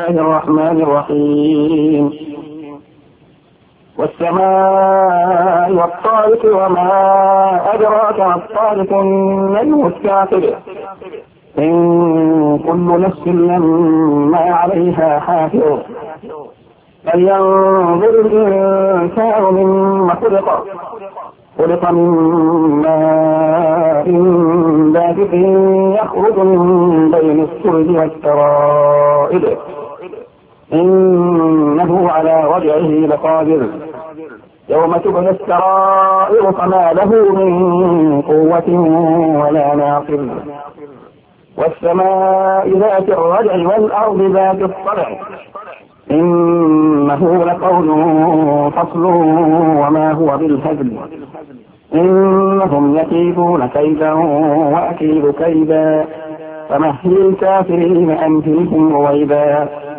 الله الرحمن الرحيم والسماء والطارق وما أدراك ما الطارق النجم الثاقب إن كل نفس لما عليها حافظ فلينظر الإنسان مما خلق من ماء دافق يخرج من بين الصلب والترائب إنه على رجعه لقادر يوم تبلى السرائر فما له من قوة ولا ناصر والسماء ذات الرجع والأرض ذات الصدع إنه لقول فصل وما هو بالهزل إنهم يكيدون كيدا وأكيد كيدا فمهل الكافرين أمهلهم رويدا